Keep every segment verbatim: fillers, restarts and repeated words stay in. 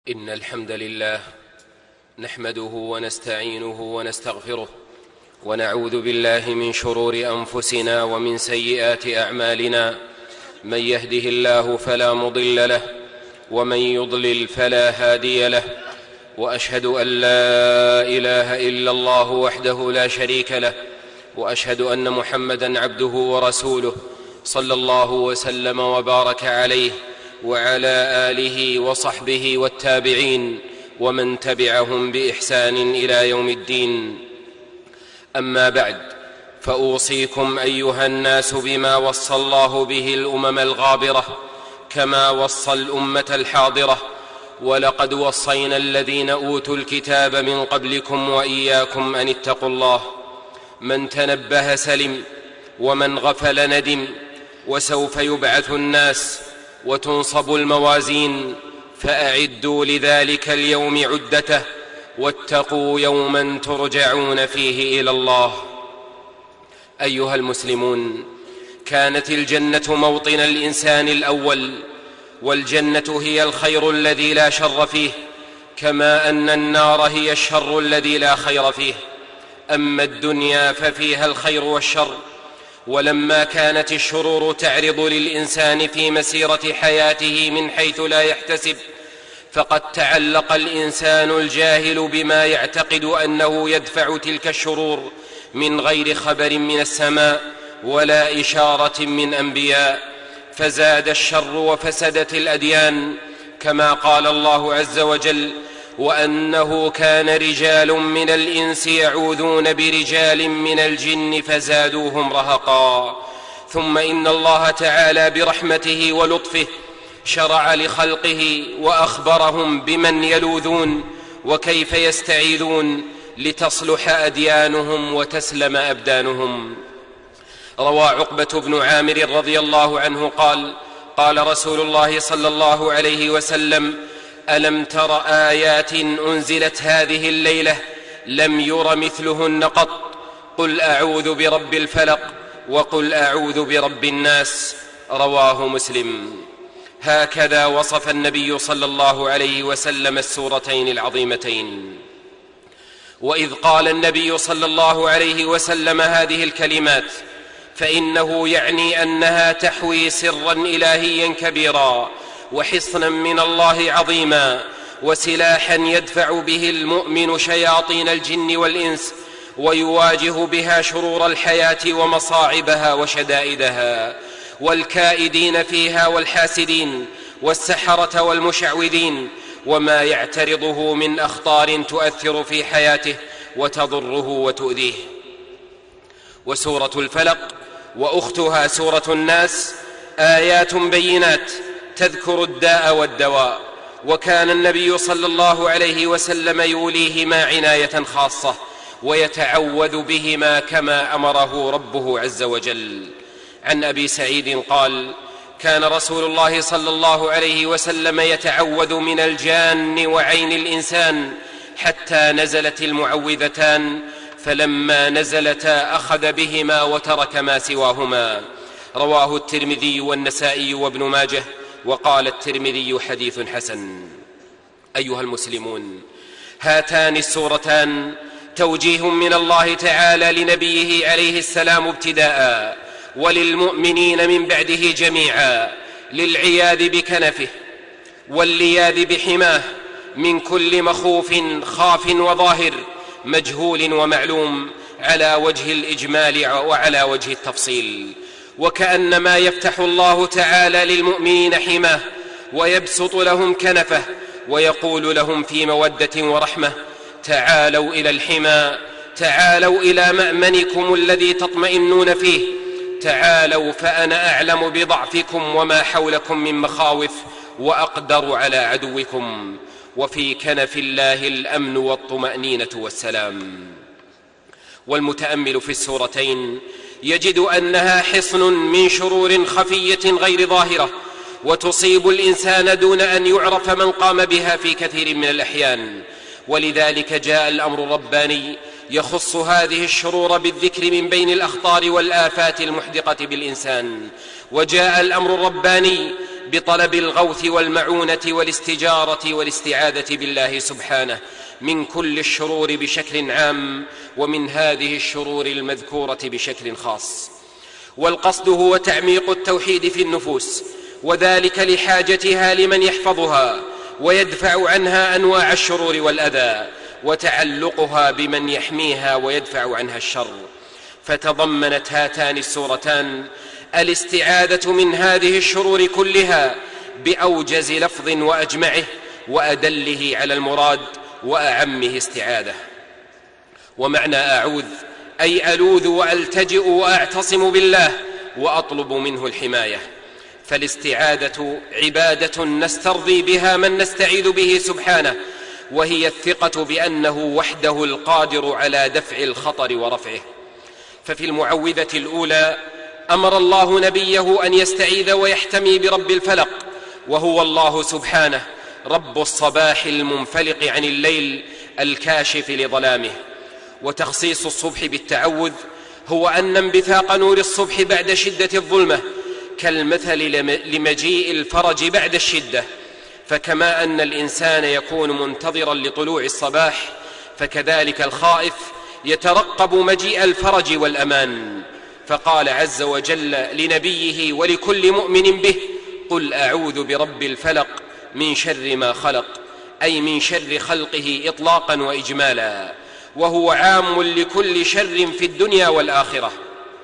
إن الحمد لله نحمده ونستعينه ونستغفره ونعوذ بالله من شرور أنفسنا ومن سيئات أعمالنا. من يهده الله فلا مضل له ومن يضلل فلا هادي له، وأشهد أن لا إله إلا الله وحده لا شريك له، وأشهد أن محمدًا عبده ورسوله صلى الله وسلم وبارك عليه وعلى آله وصحبه والتابعين ومن تبعهم بإحسان إلى يوم الدين. أما بعد، فأوصيكم أيها الناس بما وصى الله به الأمم الغابرة كما وصى الأمة الحاضرة، ولقد وصينا الذين أوتوا الكتاب من قبلكم وإياكم أن اتقوا الله. من تنبه سلم ومن غفل ندم، وسوف يبعث الناس وتنصب الموازين، فأعدوا لذلك اليوم عدته واتقوا يوما ترجعون فيه إلى الله. أيها المسلمون، كانت الجنة موطن الإنسان الأول، والجنة هي الخير الذي لا شر فيه، كما أن النار هي الشر الذي لا خير فيه. أما الدنيا ففيها الخير والشر، ولما كانت الشرور تعرض للإنسان في مسيرة حياته من حيث لا يحتسب، فقد تعلق الإنسان الجاهل بما يعتقد أنه يدفع تلك الشرور من غير خبر من السماء ولا إشارة من أنبياء، فزاد الشر وفسدت الأديان، كما قال الله عز وجل: وأنه كان رجال من الإنس يعوذون برجال من الجن فزادوهم رهقا. ثم إن الله تعالى برحمته ولطفه شرع لخلقه وأخبرهم بمن يلوذون وكيف يستعيذون لتصلح أديانهم وتسلم أبدانهم. روى عقبة بن عامر رضي الله عنه قال: قال رسول الله صلى الله عليه وسلم: ألم تر آيات أنزلت هذه الليلة لم ير مثلهن قط، قل أعوذ برب الفلق وقل أعوذ برب الناس. رواه مسلم. هكذا وصف النبي صلى الله عليه وسلم السورتين العظيمتين. وإذ قال النبي صلى الله عليه وسلم هذه الكلمات فإنه يعني أنها تحوي سرا إلهيا كبيرا، وحصنا من الله عظيما، وسلاحا يدفع به المؤمن شياطين الجن والإنس، ويواجه بها شرور الحياة ومصاعبها وشدائدها، والكائدين فيها والحاسدين والسحرة والمشعوذين، وما يعترضه من أخطار تؤثر في حياته وتضره وتؤذيه. وسورة الفلق وأختها سورة الناس آيات بينات تذكر الداء والدواء، وكان النبي صلى الله عليه وسلم يوليهما عناية خاصة ويتعوذ بهما كما أمره ربه عز وجل. عن أبي سعيد قال: كان رسول الله صلى الله عليه وسلم يتعوذ من الجان وعين الإنسان حتى نزلت المعوذتان، فلما نزلتا أخذ بهما وترك ما سواهما. رواه الترمذي والنسائي وابن ماجه، وقال الترمذي: حديث حسن. أيها المسلمون، هاتان السورتان توجيه من الله تعالى لنبيه عليه السلام ابتداء، وللمؤمنين من بعده جميعا، للعياذ بكنفه واللياذ بحماه من كل مخوف خاف وظاهر، مجهول ومعلوم، على وجه الإجمال وعلى وجه التفصيل. وكأنما يفتح الله تعالى للمؤمنين حماه ويبسط لهم كنفه، ويقول لهم في مودة ورحمة: تعالوا إلى الحمى، تعالوا إلى مأمنكم الذي تطمئنون فيه، تعالوا فأنا أعلم بضعفكم وما حولكم من مخاوف، وأقدر على عدوكم. وفي كنف الله الأمن والطمأنينة والسلام. والمتأمل في السورتين يجد أنها حصن من شرور خفية غير ظاهرة، وتصيب الإنسان دون أن يعرف من قام بها في كثير من الأحيان. ولذلك جاء الأمر الرباني يخص هذه الشرور بالذكر من بين الأخطار والآفات المحدقة بالإنسان، وجاء الأمر الرباني بطلب الغوث والمعونة والاستجارة والاستعاذة بالله سبحانه من كل الشرور بشكل عام، ومن هذه الشرور المذكورة بشكل خاص. والقصد هو تعميق التوحيد في النفوس، وذلك لحاجتها لمن يحفظها ويدفع عنها أنواع الشرور والأذى، وتعلقها بمن يحميها ويدفع عنها الشر. فتضمنت هاتان السورتان الاستعاذة من هذه الشرور كلها بأوجز لفظ وأجمعه وأدله على المراد وأعمه استعاذة. ومعنى أعوذ أي ألوذ وألتجئ وأعتصم بالله وأطلب منه الحماية. فالاستعاذة عبادة نسترضي بها من نستعيذ به سبحانه، وهي الثقة بأنه وحده القادر على دفع الخطر ورفعه. ففي المعوذة الأولى أمر الله نبيه أن يستعيذ ويحتمي برب الفلق، وهو الله سبحانه رب الصباح المنفلق عن الليل الكاشف لظلامه. وتخصيص الصبح بالتعوذ هو أن انبثاق نور الصبح بعد شدة الظلمة كالمثل لمجيء الفرج بعد الشدة. فكما أن الإنسان يكون منتظرا لطلوع الصباح، فكذلك الخائف يترقب مجيء الفرج والأمان. فقال عز وجل لنبيه ولكل مؤمن به: قل أعوذ برب الفلق من شر ما خلق، أي من شر خلقه إطلاقا وإجمالا، وهو عام لكل شر في الدنيا والآخرة،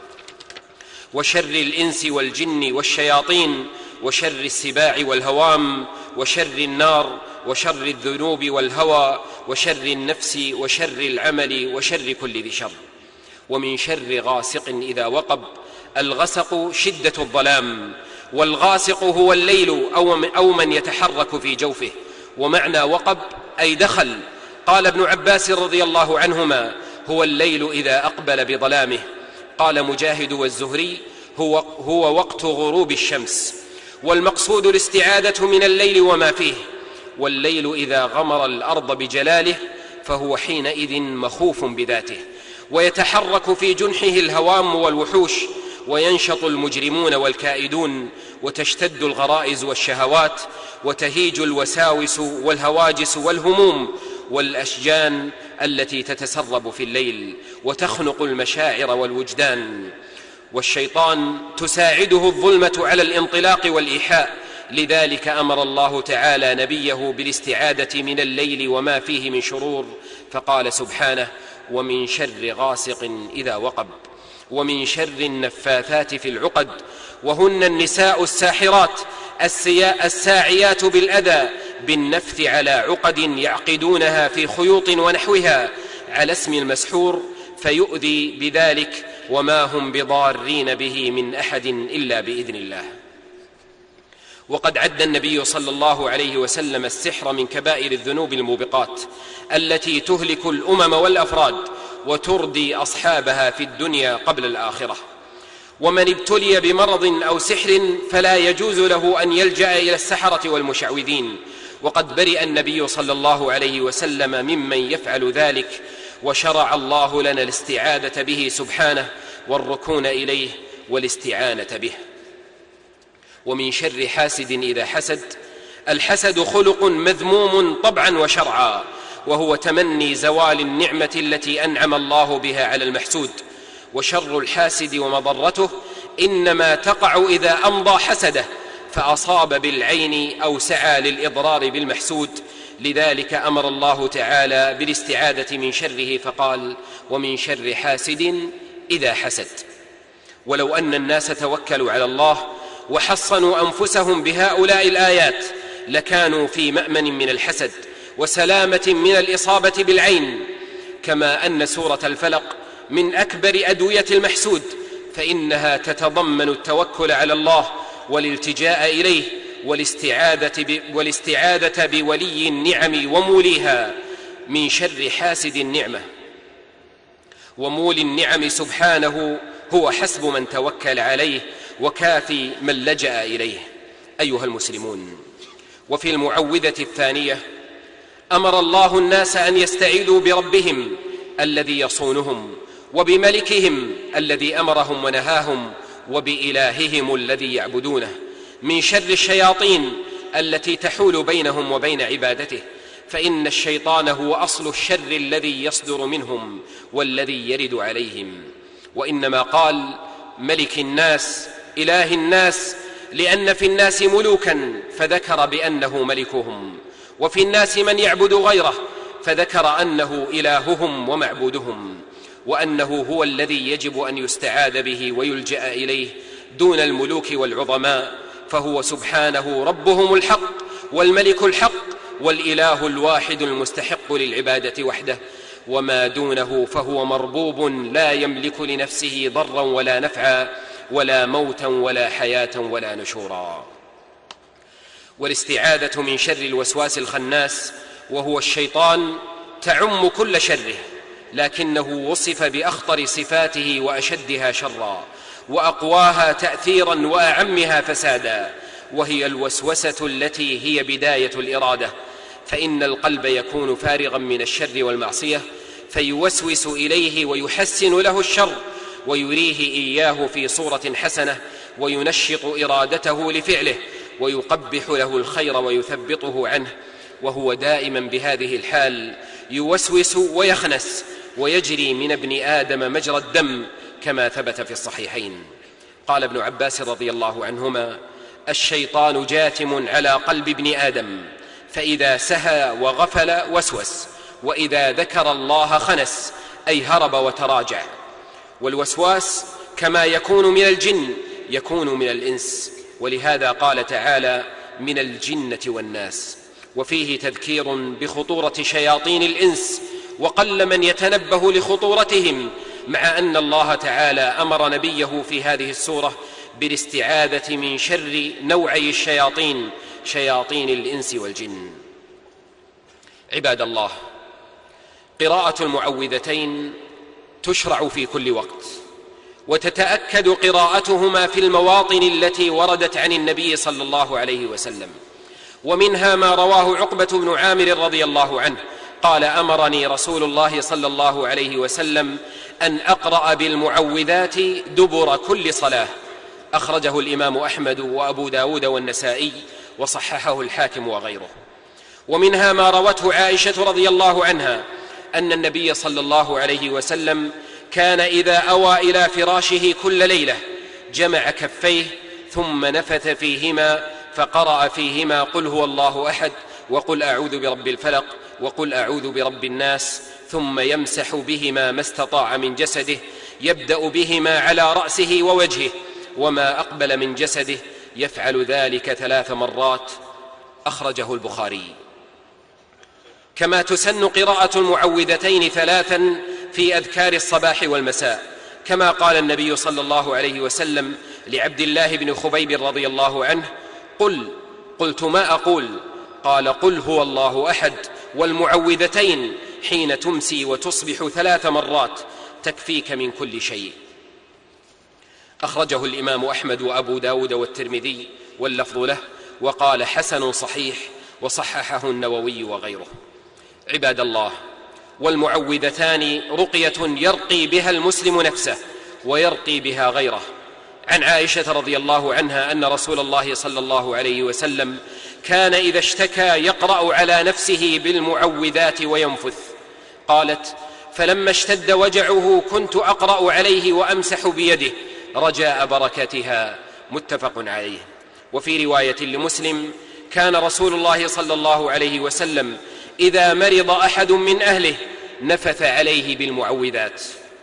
وشر الإنس والجن والشياطين، وشر السباع والهوام، وشر النار، وشر الذنوب والهوى، وشر النفس، وشر العمل، وشر كل ذي شر. ومن شر غاسق إذا وقب. الغسق شدة الظلام، والغاسق هو الليل أو من يتحرك في جوفه. ومعنى وقب أي دخل. قال ابن عباس رضي الله عنهما: هو الليل إذا أقبل بظلامه. قال مجاهد والزهري: هو, هو وقت غروب الشمس. والمقصود الاستعاذة من الليل وما فيه. والليل إذا غمر الأرض بجلاله فهو حينئذ مخوف بذاته، ويتحرك في جنحه الهوام والوحوش، وينشط المجرمون والكائدون، وتشتد الغرائز والشهوات، وتهيج الوساوس والهواجس والهموم والأشجان التي تتسرب في الليل، وتخنق المشاعر والوجدان. والشيطان تساعده الظلمة على الانطلاق والإيحاء، لذلك أمر الله تعالى نبيه بالاستعاذة من الليل وما فيه من شرور، فقال سبحانه: ومن شر غاسق إذا وقب، ومن شر النفاثات في العقد، وهن النساء الساحرات الساعيات بالأذى بالنفث على عقد يعقدونها في خيوط ونحوها على اسم المسحور، فيؤذي بذلك، وما هم بضارين به من أحد إلا بإذن الله. وقد عد النبي صلى الله عليه وسلم السحر من كبائر الذنوب الموبقات التي تهلك الأمم والأفراد وتردي أصحابها في الدنيا قبل الآخرة. ومن ابتلي بمرض أو سحر فلا يجوز له أن يلجأ إلى السحرة والمشعوذين، وقد برئ النبي صلى الله عليه وسلم ممن يفعل ذلك، وشرع الله لنا الاستعاذة به سبحانه والركون إليه والاستعانة به. ومن شر حاسد إذا حسد. الحسد خلق مذموم طبعا وشرعا، وهو تمني زوال النعمة التي أنعم الله بها على المحسود. وشر الحاسد ومضرته إنما تقع إذا أمضى حسده فأصاب بالعين أو سعى للإضرار بالمحسود. لذلك أمر الله تعالى بالاستعاذة من شره فقال: ومن شر حاسد إذا حسد. ولو أن الناس توكلوا على الله وحصنوا أنفسهم بهؤلاء الآيات لكانوا في مأمن من الحسد وسلامة من الإصابة بالعين. كما أن سورة الفلق من أكبر أدوية المحسود، فإنها تتضمن التوكل على الله والالتجاء إليه والاستعاذة, والاستعاذة بولي النعم وموليها من شر حاسد النعمة. ومولي النعم سبحانه هو حسب من توكل عليه وكافي من لجأ إليه. أيها المسلمون، وفي المعوذة الثانية أمر الله الناس أن يستعيذوا بربهم الذي يصونهم، وبملكهم الذي أمرهم ونهاهم، وبإلههم الذي يعبدونه. من شر الشياطين التي تحول بينهم وبين عبادته، فإن الشيطان هو أصل الشر الذي يصدر منهم والذي يرد عليهم. وإنما قال ملك الناس إله الناس لأن في الناس ملوكا فذكر بأنه ملكهم، وفي الناس من يعبد غيره فذكر أنه إلههم ومعبودهم، وأنه هو الذي يجب أن يستعاذ به ويلجأ إليه دون الملوك والعظماء، فهو سبحانه ربهم الحق والملك الحق والإله الواحد المستحق للعبادة وحده، وما دونه فهو مربوب لا يملك لنفسه ضرا ولا نفعا ولا موتا ولا حياة ولا نشورا. والاستعاذة من شر الوسواس الخناس وهو الشيطان تعم كل شره، لكنه وصف بأخطر صفاته وأشدها شرا وأقواها تأثيرا وأعمها فسادا، وهي الوسوسة التي هي بداية الإرادة. فإن القلب يكون فارغا من الشر والمعصية فيوسوس إليه ويحسن له الشر ويريه إياه في صورة حسنة وينشط إرادته لفعله ويقبح له الخير ويثبطه عنه، وهو دائما بهذه الحال يوسوس ويخنس ويجري من ابن آدم مجرى الدم كما ثبت في الصحيحين. قال ابن عباس رضي الله عنهما: الشيطان جاثم على قلب ابن آدم، فإذا سهى وغفل وسوس، وإذا ذكر الله خنس، أي هرب وتراجع. والوسواس كما يكون من الجن يكون من الإنس، ولهذا قال تعالى: من الجنة والناس، وفيه تذكير بخطورة شياطين الإنس، وقل من يتنبه لخطورتهم، مع أن الله تعالى أمر نبيه في هذه السورة بالاستعاذة من شر نوعي الشياطين، شياطين الإنس والجن. عباد الله، قراءة المعوذتين تشرع في كل وقت، وتتأكد قراءتهما في المواطن التي وردت عن النبي صلى الله عليه وسلم، ومنها ما رواه عقبة بن عامر رضي الله عنه قال: أمرني رسول الله صلى الله عليه وسلم أن أقرأ بالمعوذات دبر كل صلاة. أخرجه الإمام أحمد وأبو داود والنسائي، وصححه الحاكم وغيره. ومنها ما روته عائشة رضي الله عنها أن النبي صلى الله عليه وسلم كان إذا أوى إلى فراشه كل ليلة جمع كفيه ثم نفث فيهما فقرأ فيهما: قل هو الله أحد، وقل أعوذ برب الفلق، وقل أعوذ برب الناس، ثم يمسح بهما ما استطاع من جسده، يبدأ بهما على رأسه ووجهه وما أقبل من جسده، يفعل ذلك ثلاث مرات. أخرجه البخاري. كما تسن قراءة المعوذتين ثلاثا في أذكار الصباح والمساء، كما قال النبي صلى الله عليه وسلم لعبد الله بن خبيب رضي الله عنه: قل. قلت: ما أقول؟ قال: قل هو الله أحد والمعوذتين حين تمسي وتصبح ثلاث مرات تكفيك من كل شيء. أخرجه الإمام أحمد وأبو داود والترمذي واللفظ له، وقال: حسن صحيح، وصححه النووي وغيره. عباد الله، والمعوذتان رقية يرقي بها المسلم نفسه ويرقي بها غيره. عن عائشة رضي الله عنها أن رسول الله صلى الله عليه وسلم كان إذا اشتكى يقرأ على نفسه بالمعوذات وينفث. قالت: فلما اشتد وجعه كنت أقرأ عليه وأمسح بيده رجاء بركتها. متفق عليه. وفي رواية لمسلم: كان رسول الله صلى الله عليه وسلم إذا مرض أحد من أهله نفث عليه بالمعوذات.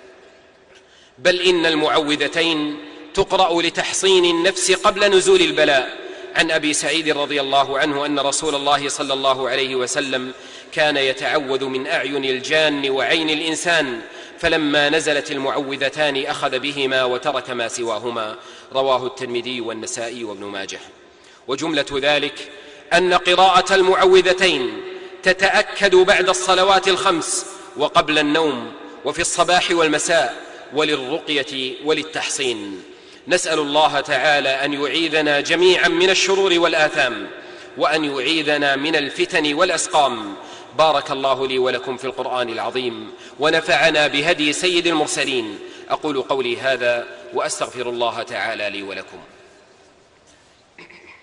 بل إن المعوذتين تقرأ لتحصين النفس قبل نزول البلاء. عن أبي سعيد رضي الله عنه أن رسول الله صلى الله عليه وسلم كان يتعوذ من أعين الجان وعين الإنسان، فلما نزلت المعوذتان أخذ بهما وترك ما سواهما. رواه الترمذي والنسائي وابن ماجه. وجملة ذلك أن قراءة المعوذتين تتأكد بعد الصلوات الخمس وقبل النوم وفي الصباح والمساء، وللرقية وللتحصين. نسأل الله تعالى أن يعيذنا جميعا من الشرور والآثام، وأن يعيذنا من الفتن والأسقام. بارك الله لي ولكم في القرآن العظيم، ونفعنا بهدي سيد المرسلين. أقول قولي هذا وأستغفر الله تعالى لي ولكم.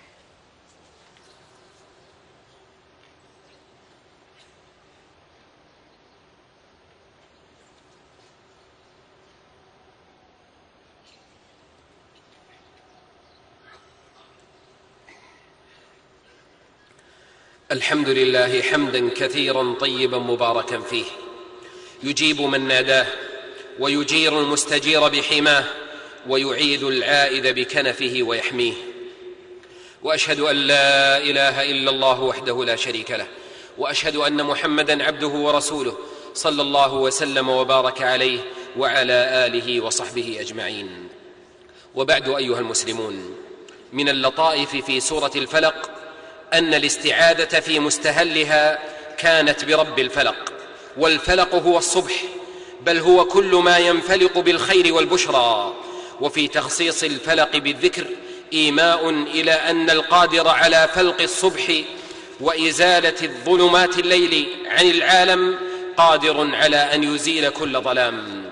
الحمد لله حمدا كثيرا طيبا مباركا فيه، يجيب من ناداه ويجير المستجير بحماه ويعيذ العائذ بكنفه ويحميه. وأشهد أن لا إله إلا الله وحده لا شريك له، وأشهد أن محمدا عبده ورسوله صلى الله وسلم وبارك عليه وعلى آله وصحبه أجمعين. وبعد أيها المسلمون، من اللطائف في سورة الفلق أن الاستعاذة في مستهلها كانت برب الفلق، والفلق هو الصبح، بل هو كل ما ينفلق بالخير والبشرى. وفي تخصيص الفلق بالذكر إيماء إلى أن القادر على فلق الصبح وإزالة الظلمات الليل عن العالم قادر على أن يزيل كل ظلام،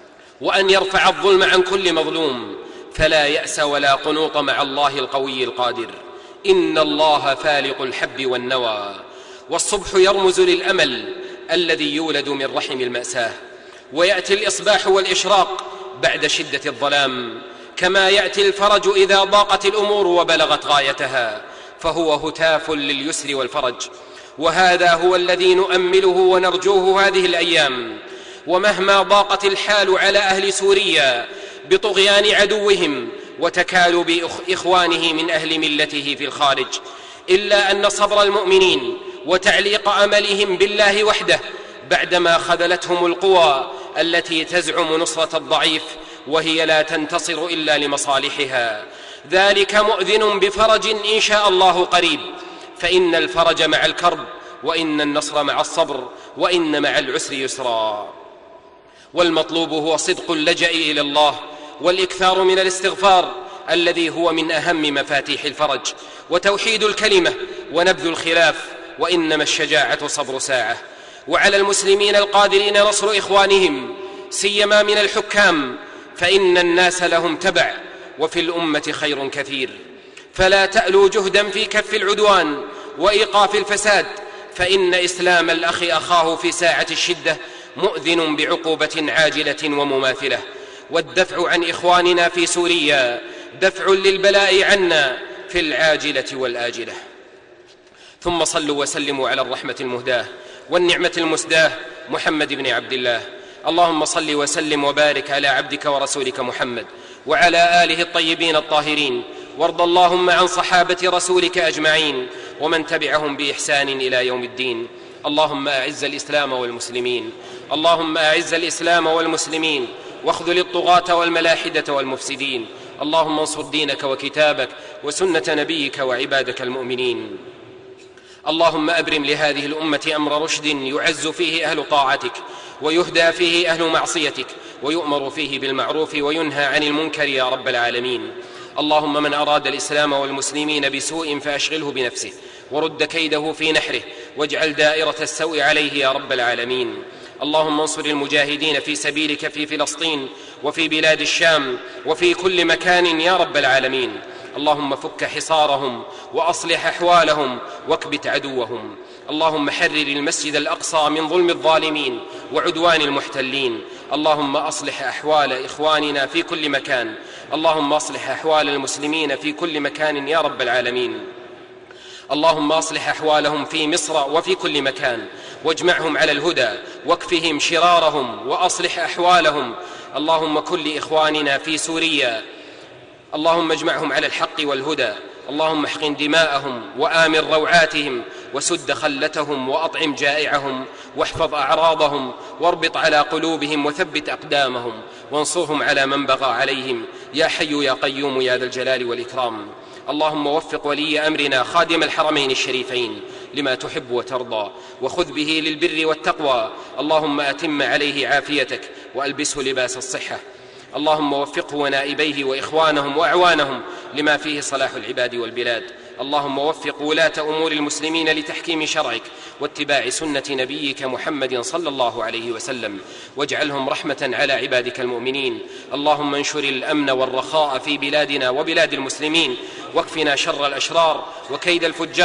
وأن يرفع الظلم عن كل مظلوم، فلا يأس ولا قنوط مع الله القوي القادر. إن الله فالق الحب والنوى. والصبح يرمز للأمل الذي يولد من رحم المأساة، ويأتي الإصباح والإشراق بعد شدة الظلام، كما يأتي الفرج إذا ضاقت الأمور وبلغت غايتها، فهو هتاف لليسر والفرج. وهذا هو الذي نؤمله ونرجوه هذه الأيام. ومهما ضاقت الحال على أهل سوريا بطغيان عدوهم وتكالب إخوانه من أهل ملته في الخارج، إلا أن صبر المؤمنين وتعليق أملهم بالله وحده بعدما خذلتهم القوى التي تزعم نصرة الضعيف وهي لا تنتصر إلا لمصالحها، ذلك مؤذن بفرج إن شاء الله قريب. فإن الفرج مع الكرب، وإن النصر مع الصبر، وإن مع العسر يسرا. والمطلوب هو صدق اللجأ إلى الله والإكثار من الاستغفار الذي هو من أهم مفاتيح الفرج، وتوحيد الكلمة ونبذ الخلاف، وإنما الشجاعة صبر ساعة. وعلى المسلمين القادرين نصر إخوانهم سيما من الحكام، فإن الناس لهم تبع، وفي الأمة خير كثير، فلا تألوا جهدا في كف العدوان وإيقاف الفساد، فإن إسلام الأخ أخاه في ساعة الشدة مؤذن بعقوبة عاجلة ومماثلة. والدفع عن إخواننا في سوريا دفع للبلاء عنا في العاجلة والآجلة. ثم صلوا وسلموا على الرحمة المهداة والنعمة المسداة محمد بن عبد الله. اللهم صل وسلم وبارك على عبدك ورسولك محمد وعلى آله الطيبين الطاهرين، وارض اللهم عن صحابة رسولك أجمعين ومن تبعهم بإحسان إلى يوم الدين. اللهم أعز الإسلام والمسلمين، اللهم أعز الإسلام والمسلمين، واخذل الطغاة والملاحدة والمفسدين. اللهم انصر دينك وكتابك وسنة نبيك وعبادك المؤمنين. اللهم أبرم لهذه الأمة أمر رشد يعز فيه أهل طاعتك، ويهدى فيه أهل معصيتك، ويؤمر فيه بالمعروف وينهى عن المنكر يا رب العالمين. اللهم من أراد الإسلام والمسلمين بسوء فأشغله بنفسه، ورد كيده في نحره، واجعل دائرة السوء عليه يا رب العالمين. اللهم انصر المجاهدين في سبيلك في فلسطين وفي بلاد الشام وفي كل مكان يا رب العالمين. اللهم فك حصارهم وأصلح أحوالهم واكبت عدوهم. اللهم حرر المسجد الأقصى من ظلم الظالمين وعدوان المحتلين. اللهم أصلح أحوال إخواننا في كل مكان. اللهم أصلح أحوال المسلمين في كل مكان يا رب العالمين. اللهم أصلح أحوالهم في مصر وفي كل مكان، واجمعهم على الهدى، واكفهم شرارهم، وأصلح أحوالهم. اللهم كن لإخواننا في سوريا، اللهم اجمعهم على الحق والهدى. اللهم احقن دماءهم وآمن روعاتهم، وسد خلتهم، وأطعم جائعهم، واحفظ أعراضهم، واربط على قلوبهم، وثبت أقدامهم، وانصرهم على من بغى عليهم يا حي يا قيوم يا ذا الجلال والإكرام. اللهم وفق ولي أمرنا خادم الحرمين الشريفين لما تحب وترضى، وخذ به للبر والتقوى. اللهم أتم عليه عافيتك وألبسه لباس الصحة. اللهم وفقه ونائبيه وإخوانهم وأعوانهم لما فيه صلاح العباد والبلاد. اللهم وفق ولاة أمور المسلمين لتحكيم شرعك واتباع سنة نبيك محمد صلى الله عليه وسلم، واجعلهم رحمة على عبادك المؤمنين. اللهم انشر الأمن والرخاء في بلادنا وبلاد المسلمين، واكفنا شر الأشرار وكيد الفجار،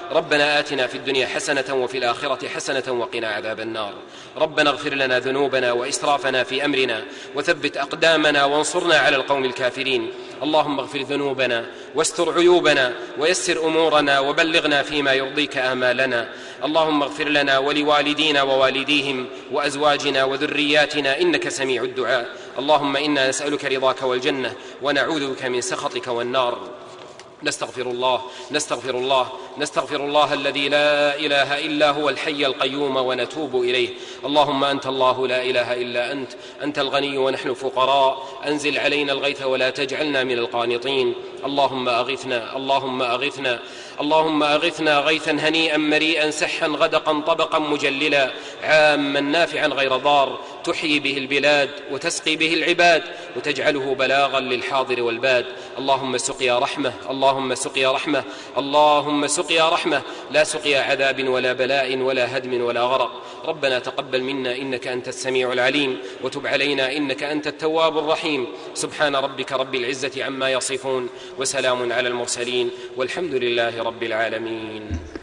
ربنا آتنا في الدنيا حسنة وفي الآخرة حسنة وقنا عذاب النار. ربنا اغفر لنا ذنوبنا وإسرافنا في أمرنا وثبت أقدامنا وانصرنا على القوم الكافرين. اللهم اغفر ذنوبنا واستر عيوبنا ويسر أمورنا وبلغنا فيما يرضيك آمالنا. اللهم اغفر لنا ولوالدينا ووالديهم وأزواجنا وذرياتنا إنك سميع الدعاء. اللهم إنا نسألك رضاك والجنة ونعوذ بك من سخطك والنار. نستغفر الله نستغفر الله نستغفر الله الذي لا إله إلا هو الحي القيوم ونتوب إليه. اللهم أنت الله لا إله إلا أنت، أنت الغني ونحن فقراء، أنزل علينا الغيث ولا تجعلنا من القانطين. اللهم أغثنا اللهم أغثنا اللهم أغثنا غيثا هنيئا مريئا سحا غدقا طبقا مجللا عاما نافعا غير ضار، تحيي به البلاد وتسقي به العباد وتجعله بلاغا للحاضر والباد. اللهم سقيا رحمة اللهم سقيا رحمة اللهم سقيا رحمة، لا سقيا عذاب ولا بلاء ولا هدم ولا غرق. ربنا تقبل منا إنك أنت السميع العليم، وتب علينا إنك أنت التواب الرحيم. سبحان ربك رب العزة عما يصفون، وسلام على المرسلين، والحمد لله رب العالمين.